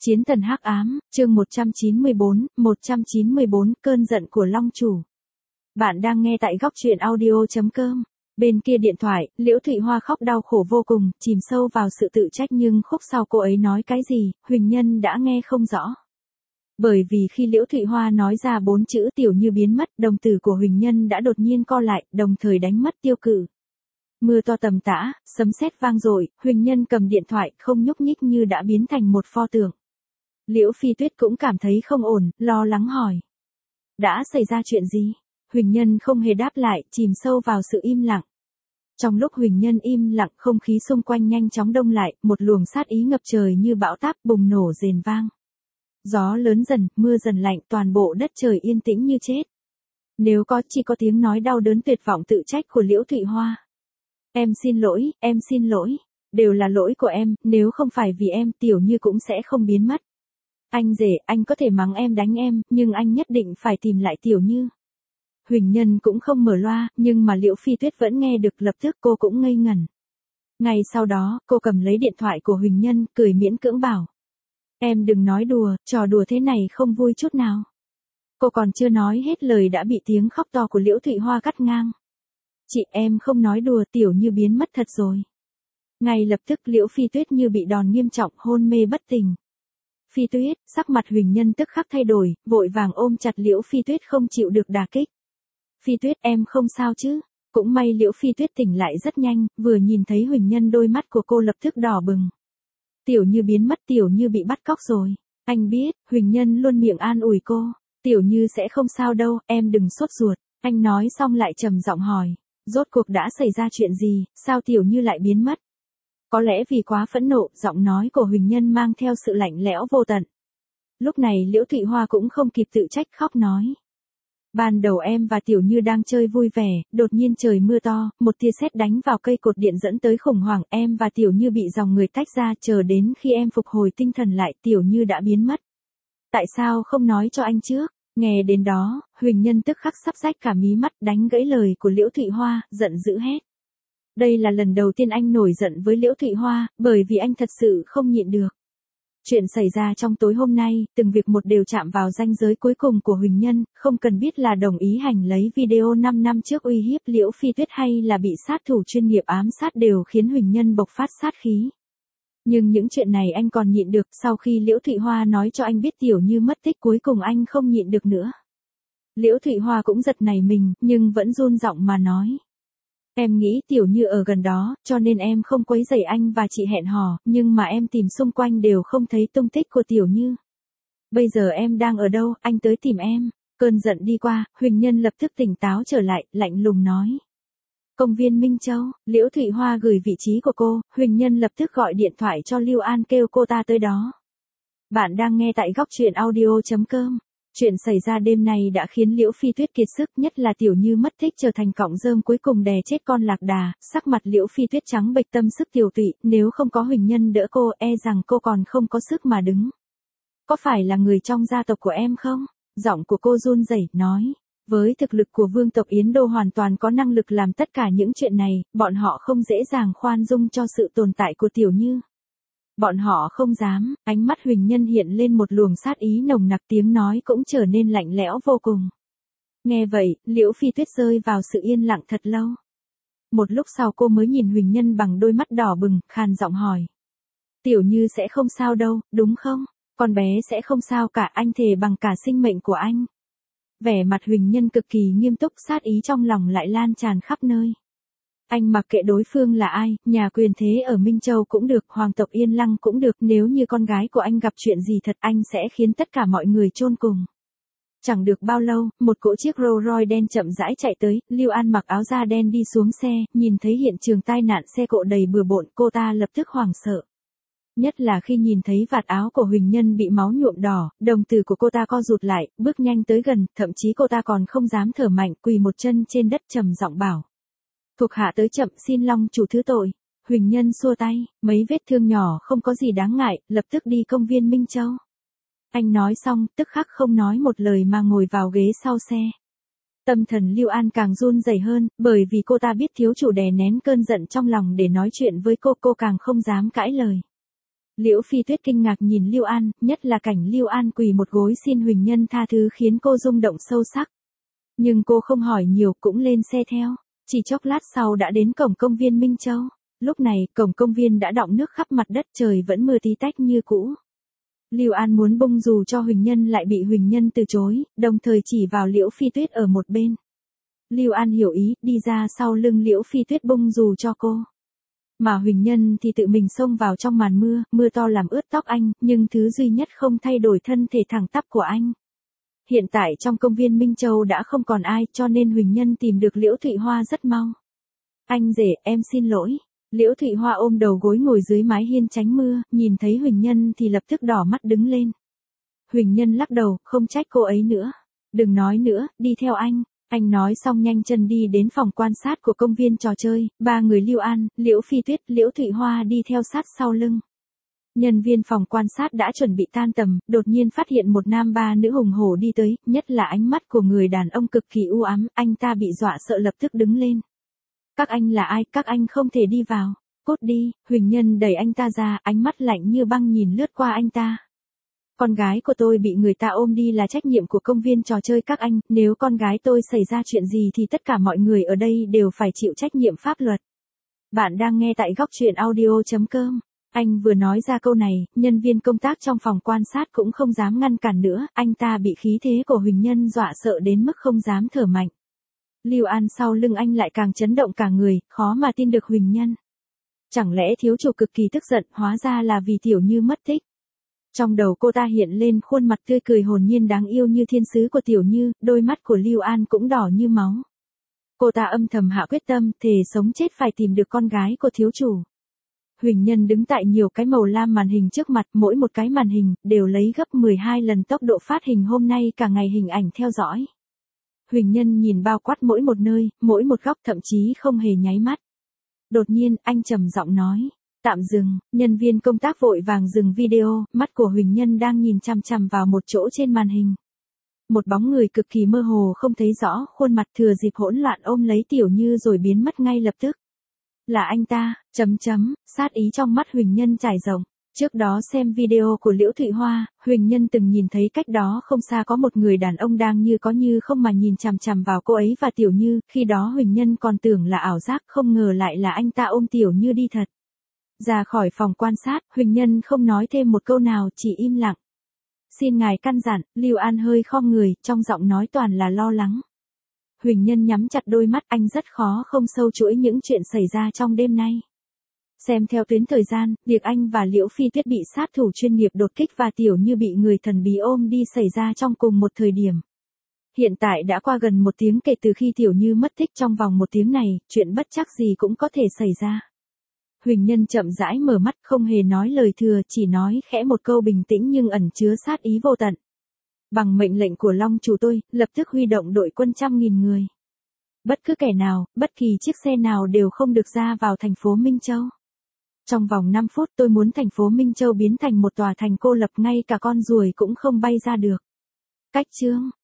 Chiến thần hắc ám, chương 194, cơn giận của Long Chủ. Bạn đang nghe tại góc truyện audio.com. Bên kia điện thoại, Liễu Thụy Hoa khóc đau khổ vô cùng, chìm sâu vào sự tự trách nhưng khúc sau cô ấy nói cái gì, Huỳnh Nhân đã nghe không rõ. Bởi vì khi Liễu Thụy Hoa nói ra 4 chữ Tiểu Như biến mất, đồng tử của Huỳnh Nhân đã đột nhiên co lại, đồng thời đánh mất tiêu cự. Mưa to tầm tã, sấm sét vang dội, Huỳnh Nhân cầm điện thoại không nhúc nhích như đã biến thành một pho tượng. Liễu Phi Tuyết cũng cảm thấy không ổn, lo lắng hỏi. Đã xảy ra chuyện gì? Huỳnh Nhân không hề đáp lại, chìm sâu vào sự im lặng. Trong lúc Huỳnh Nhân im lặng, không khí xung quanh nhanh chóng đông lại, một luồng sát ý ngập trời như bão táp bùng nổ rền vang. Gió lớn dần, mưa dần lạnh, toàn bộ đất trời yên tĩnh như chết. Nếu có chỉ có tiếng nói đau đớn tuyệt vọng tự trách của Liễu Thụy Hoa. Em xin lỗi, đều là lỗi của em, nếu không phải vì em, Tiểu Như cũng sẽ không biến mất. Anh rể, anh có thể mắng em đánh em, nhưng anh nhất định phải tìm lại Tiểu Như. Huỳnh Nhân cũng không mở loa, nhưng mà Liễu Phi Tuyết vẫn nghe được, lập tức cô cũng ngây ngẩn. Ngay sau đó, cô cầm lấy điện thoại của Huỳnh Nhân, cười miễn cưỡng bảo. Em đừng nói đùa, trò đùa thế này không vui chút nào. Cô còn chưa nói hết lời đã bị tiếng khóc to của Liễu Thụy Hoa cắt ngang. Chị, em không nói đùa, Tiểu Như biến mất thật rồi. Ngay lập tức Liễu Phi Tuyết như bị đòn nghiêm trọng, hôn mê bất tỉnh. Phi Tuyết, sắc mặt Huỳnh Nhân tức khắc thay đổi, vội vàng ôm chặt Liễu Phi Tuyết không chịu được đả kích. Phi Tuyết, em không sao chứ? Cũng may Liễu Phi Tuyết tỉnh lại rất nhanh, vừa nhìn thấy Huỳnh Nhân đôi mắt của cô lập tức đỏ bừng. Tiểu Như biến mất, Tiểu Như bị bắt cóc rồi. Anh biết, Huỳnh Nhân luôn miệng an ủi cô. Tiểu Như sẽ không sao đâu, em đừng sốt ruột. Anh nói xong lại trầm giọng hỏi. Rốt cuộc đã xảy ra chuyện gì, sao Tiểu Như lại biến mất? Có lẽ vì quá phẫn nộ, giọng nói của Huỳnh Nhân mang theo sự lạnh lẽo vô tận. Lúc này Liễu Thụy Hoa cũng không kịp tự trách, khóc nói. Ban đầu em và Tiểu Như đang chơi vui vẻ, đột nhiên trời mưa to, một tia sét đánh vào cây cột điện dẫn tới khủng hoảng, em và Tiểu Như bị dòng người tách ra, chờ đến khi em phục hồi tinh thần lại, Tiểu Như đã biến mất. Tại sao không nói cho anh trước? Nghe đến đó, Huỳnh Nhân tức khắc sắp rách cả mí mắt, đánh gãy lời của Liễu Thụy Hoa, giận dữ hét. Đây là lần đầu tiên anh nổi giận với Liễu Thụy Hoa, bởi vì anh thật sự không nhịn được. Chuyện xảy ra trong tối hôm nay, từng việc một đều chạm vào ranh giới cuối cùng của Huỳnh Nhân, không cần biết là đồng ý hành lấy video 5 năm trước uy hiếp Liễu Phi Tuyết hay là bị sát thủ chuyên nghiệp ám sát đều khiến Huỳnh Nhân bộc phát sát khí. Nhưng những chuyện này anh còn nhịn được, sau khi Liễu Thụy Hoa nói cho anh biết Tiểu Như mất tích cuối cùng anh không nhịn được nữa. Liễu Thụy Hoa cũng giật nảy mình, nhưng vẫn run giọng mà nói. Em nghĩ Tiểu Như ở gần đó, cho nên em không quấy rầy anh và chị hẹn hò, nhưng mà em tìm xung quanh đều không thấy tung tích của Tiểu Như. Bây giờ em đang ở đâu, anh tới tìm em. Cơn giận đi qua, Huỳnh Nhân lập tức tỉnh táo trở lại, lạnh lùng nói. Công viên Minh Châu, Liễu Thụy Hoa gửi vị trí của cô, Huỳnh Nhân lập tức gọi điện thoại cho Lưu An kêu cô ta tới đó. Bạn đang nghe tại góc truyện audio.com. Chuyện xảy ra đêm nay đã khiến Liễu Phi Tuyết kiệt sức, nhất là Tiểu Như mất tích trở thành cọng rơm cuối cùng đè chết con lạc đà, sắc mặt Liễu Phi Tuyết trắng bệch, tâm sức tiểu tụy, nếu không có Huỳnh Nhân đỡ cô, e rằng cô còn không có sức mà đứng. Có phải là người trong gia tộc của em không? Giọng của cô run rẩy, nói. Với thực lực của vương tộc Yến Đô hoàn toàn có năng lực làm tất cả những chuyện này, bọn họ không dễ dàng khoan dung cho sự tồn tại của Tiểu Như. Bọn họ không dám, ánh mắt Huỳnh Nhân hiện lên một luồng sát ý nồng nặc, tiếng nói cũng trở nên lạnh lẽo vô cùng. Nghe vậy, Liễu Phi Tuyết rơi vào sự yên lặng thật lâu. Một lúc sau cô mới nhìn Huỳnh Nhân bằng đôi mắt đỏ bừng, khàn giọng hỏi. Tiểu Như sẽ không sao đâu, đúng không? Con bé sẽ không sao cả, anh thề bằng cả sinh mệnh của anh. Vẻ mặt Huỳnh Nhân cực kỳ nghiêm túc, sát ý trong lòng lại lan tràn khắp nơi. Anh mặc kệ đối phương là ai, nhà quyền thế ở Minh Châu cũng được, hoàng tộc Yên Lăng cũng được, nếu như con gái của anh gặp chuyện gì thật anh sẽ khiến tất cả mọi người chôn cùng. Chẳng được bao lâu, một cỗ chiếc Rolls Royce đen chậm rãi chạy tới, Lưu An mặc áo da đen đi xuống xe, nhìn thấy hiện trường tai nạn xe cộ đầy bừa bộn, cô ta lập tức hoảng sợ. Nhất là khi nhìn thấy vạt áo của Huỳnh Nhân bị máu nhuộm đỏ, đồng tử của cô ta co rụt lại, bước nhanh tới gần, thậm chí cô ta còn không dám thở mạnh, quỳ một chân trên đất trầm giọng bảo. Thuộc hạ tới chậm, xin Long chủ thứ tội. Huỳnh Nhân xua tay, mấy vết thương nhỏ không có gì đáng ngại, lập tức đi công viên Minh Châu. Anh nói xong, tức khắc không nói một lời mà ngồi vào ghế sau xe. Tâm thần Lưu An càng run rẩy hơn, bởi vì cô ta biết thiếu chủ đè nén cơn giận trong lòng để nói chuyện với cô càng không dám cãi lời. Liễu Phi Tuyết kinh ngạc nhìn Lưu An, nhất là cảnh Lưu An quỳ một gối xin Huỳnh Nhân tha thứ khiến cô rung động sâu sắc. Nhưng cô không hỏi nhiều cũng lên xe theo. Chỉ chốc lát sau đã đến cổng công viên Minh Châu. Lúc này, cổng công viên đã đọng nước khắp mặt đất, trời vẫn mưa tí tách như cũ. Lưu An muốn bung dù cho Huỳnh Nhân lại bị Huỳnh Nhân từ chối, đồng thời chỉ vào Liễu Phi Tuyết ở một bên. Lưu An hiểu ý, đi ra sau lưng Liễu Phi Tuyết bung dù cho cô. Mà Huỳnh Nhân thì tự mình xông vào trong màn mưa, mưa to làm ướt tóc anh, nhưng thứ duy nhất không thay đổi thân thể thẳng tắp của anh. Hiện tại trong công viên Minh Châu đã không còn ai, cho nên Huỳnh Nhân tìm được Liễu Thụy Hoa rất mau. Anh rể, em xin lỗi. Liễu Thụy Hoa ôm đầu gối ngồi dưới mái hiên tránh mưa, nhìn thấy Huỳnh Nhân thì lập tức đỏ mắt đứng lên. Huỳnh Nhân lắc đầu, không trách cô ấy nữa. Đừng nói nữa, đi theo anh. Anh nói xong nhanh chân đi đến phòng quan sát của công viên trò chơi, ba người Lưu An, Liễu Phi Tuyết, Liễu Thụy Hoa đi theo sát sau lưng. Nhân viên phòng quan sát đã chuẩn bị tan tầm, đột nhiên phát hiện một nam ba nữ hùng hổ đi tới, nhất là ánh mắt của người đàn ông cực kỳ u ám, anh ta bị dọa sợ lập tức đứng lên. Các anh là ai, các anh không thể đi vào. Cút đi, Huỳnh Nhân đẩy anh ta ra, ánh mắt lạnh như băng nhìn lướt qua anh ta. Con gái của tôi bị người ta ôm đi là trách nhiệm của công viên trò chơi các anh, nếu con gái tôi xảy ra chuyện gì thì tất cả mọi người ở đây đều phải chịu trách nhiệm pháp luật. Bạn đang nghe tại góc truyện audio.com. Anh vừa nói ra câu này, nhân viên công tác trong phòng quan sát cũng không dám ngăn cản nữa, anh ta bị khí thế của Huỳnh Nhân dọa sợ đến mức không dám thở mạnh. Lưu An sau lưng anh lại càng chấn động cả người, khó mà tin được Huỳnh Nhân. Chẳng lẽ thiếu chủ cực kỳ tức giận, hóa ra là vì Tiểu Như mất tích. Trong đầu cô ta hiện lên khuôn mặt tươi cười hồn nhiên đáng yêu như thiên sứ của Tiểu Như, đôi mắt của Lưu An cũng đỏ như máu. Cô ta âm thầm hạ quyết tâm, thề sống chết phải tìm được con gái của thiếu chủ. Huỳnh Nhân đứng tại nhiều cái màu lam màn hình trước mặt, mỗi một cái màn hình đều lấy gấp 12 lần tốc độ phát hình hôm nay cả ngày hình ảnh theo dõi. Huỳnh Nhân nhìn bao quát mỗi một nơi, mỗi một góc thậm chí không hề nháy mắt. Đột nhiên, anh trầm giọng nói. Tạm dừng, nhân viên công tác vội vàng dừng video, mắt của Huỳnh Nhân đang nhìn chằm chằm vào một chỗ trên màn hình. Một bóng người cực kỳ mơ hồ không thấy rõ, khuôn mặt thừa dịp hỗn loạn ôm lấy Tiểu Như rồi biến mất ngay lập tức. Là anh ta, sát ý trong mắt Huỳnh Nhân trải rộng. Trước đó xem video của Liễu Thụy Hoa, Huỳnh Nhân từng nhìn thấy cách đó không xa có một người đàn ông đang như có như không mà nhìn chằm chằm vào cô ấy và Tiểu Như, khi đó Huỳnh Nhân còn tưởng là ảo giác, không ngờ lại là anh ta ôm Tiểu Như đi thật. Ra khỏi phòng quan sát, Huỳnh Nhân không nói thêm một câu nào, chỉ im lặng. Xin ngài căn dặn, Lưu An hơi khom người, trong giọng nói toàn là lo lắng. Huỳnh Nhân nhắm chặt đôi mắt, anh rất khó không sâu chuỗi những chuyện xảy ra trong đêm nay. Xem theo tuyến thời gian, việc anh và Liễu Phi Tuyết bị sát thủ chuyên nghiệp đột kích và Tiểu Như bị người thần bí ôm đi xảy ra trong cùng một thời điểm. Hiện tại đã qua gần 1 tiếng kể từ khi Tiểu Như mất tích, trong vòng 1 tiếng này, chuyện bất trắc gì cũng có thể xảy ra. Huỳnh Nhân chậm rãi mở mắt, không hề nói lời thừa, chỉ nói khẽ một câu bình tĩnh nhưng ẩn chứa sát ý vô tận. Bằng mệnh lệnh của Long chủ tôi, lập tức huy động đội quân 100.000 người. Bất cứ kẻ nào, bất kỳ chiếc xe nào đều không được ra vào thành phố Minh Châu. Trong vòng 5 phút tôi muốn thành phố Minh Châu biến thành một tòa thành cô lập, ngay cả con ruồi cũng không bay ra được. Cách chương